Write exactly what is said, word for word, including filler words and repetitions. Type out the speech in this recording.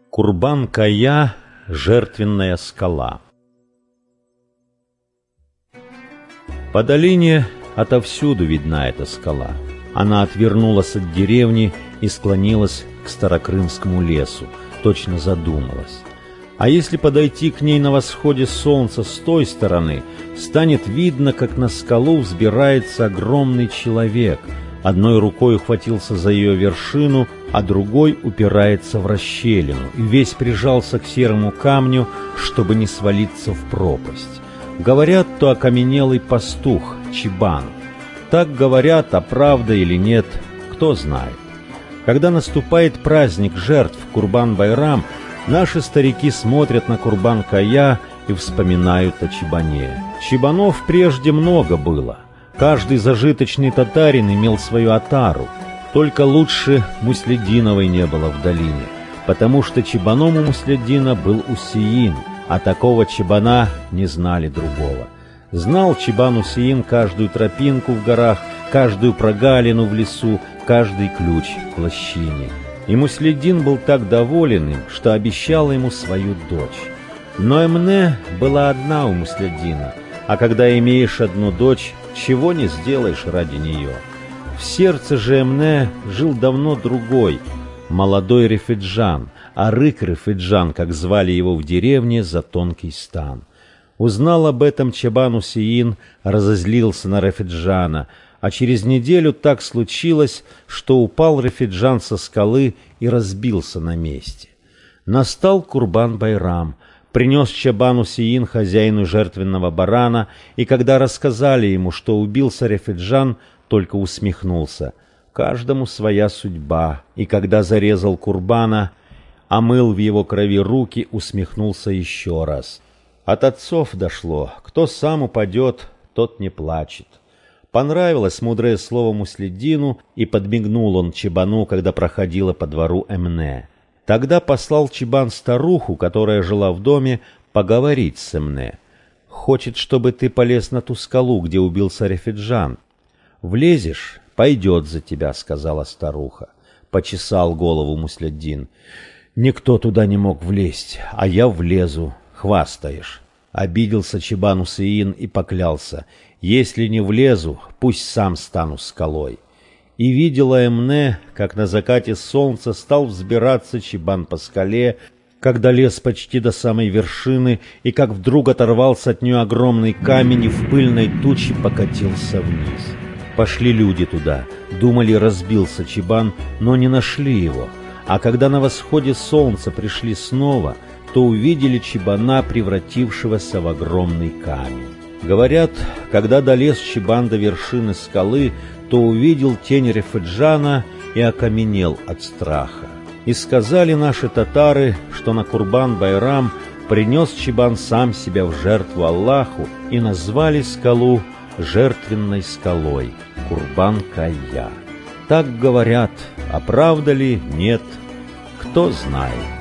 Курбан-Кая — жертвенная скала. По долине отовсюду видна эта скала. Она отвернулась от деревни и склонилась к Старокрымскому лесу, точно задумалась. А если подойти к ней на восходе солнца с той стороны, станет видно, как на скалу взбирается огромный человек. Одной рукой ухватился за ее вершину, а другой упирается в расщелину и весь прижался к серому камню, чтобы не свалиться в пропасть. Говорят, то окаменелый пастух Чибан. Так говорят, а правда или нет, кто знает. Когда наступает праздник жертв Курбан-Байрам, наши старики смотрят на Курбан-Кая и вспоминают о Чибане. Чибанов прежде много было. Каждый зажиточный татарин имел свою отару. Только лучше Муслядиновой не было в долине, потому что Чибаном у Муслядина был Усеин, а такого Чибана не знали другого. Знал Чибан Усеин каждую тропинку в горах, каждую прогалину в лесу, каждый ключ в лощине. И Муслядин был так доволен им, что обещал ему свою дочь. Но Эмне была одна у Муслядина, а когда имеешь одну дочь, чего не сделаешь ради нее. В сердце же Эмне жил давно другой, молодой Рефиджан, Арык Рефиджан, как звали его в деревне, за тонкий стан. Узнал об этом Чибан Усеин, разозлился на Рефиджана, а через неделю так случилось, что упал Рефиджан со скалы и разбился на месте. Настал Курбан-Байрам. Принес Чибан Усеин хозяину жертвенного барана, и когда рассказали ему, что убился Рефиджан, только усмехнулся. Каждому своя судьба, и когда зарезал Курбана, омыл в его крови руки, усмехнулся еще раз. От отцов дошло: кто сам упадет, тот не плачет. Понравилось мудрое слово Муслядину, и подмигнул он Чибану, когда проходила по двору Эмне. Тогда послал Чибан старуху, которая жила в доме, поговорить с Эмне. «Хочет, чтобы ты полез на ту скалу, где убился Рефиджан. Влезешь — пойдет за тебя», — сказала старуха. Почесал голову Муслядин. «Никто туда не мог влезть, а я влезу. Хвастаешь». Обиделся Чибан Усеин и поклялся: «Если не влезу, пусть сам стану скалой». И видела Эмне, как на закате солнца стал взбираться Чибан по скале, когда лез почти до самой вершины, и как вдруг оторвался от нее огромный камень и в пыльной туче покатился вниз. Пошли люди туда, думали, разбился Чибан, но не нашли его. А когда на восходе солнца пришли снова, то увидели Чибана, превратившегося в огромный камень. Говорят, когда долез Чибан до вершины скалы, то увидел тень Рефиджана и окаменел от страха. И сказали наши татары, что на Курбан-Байрам принес Чибан сам себя в жертву Аллаху, и назвали скалу жертвенной скалой Курбан-Кая. Так говорят, а правда ли, нет, кто знает.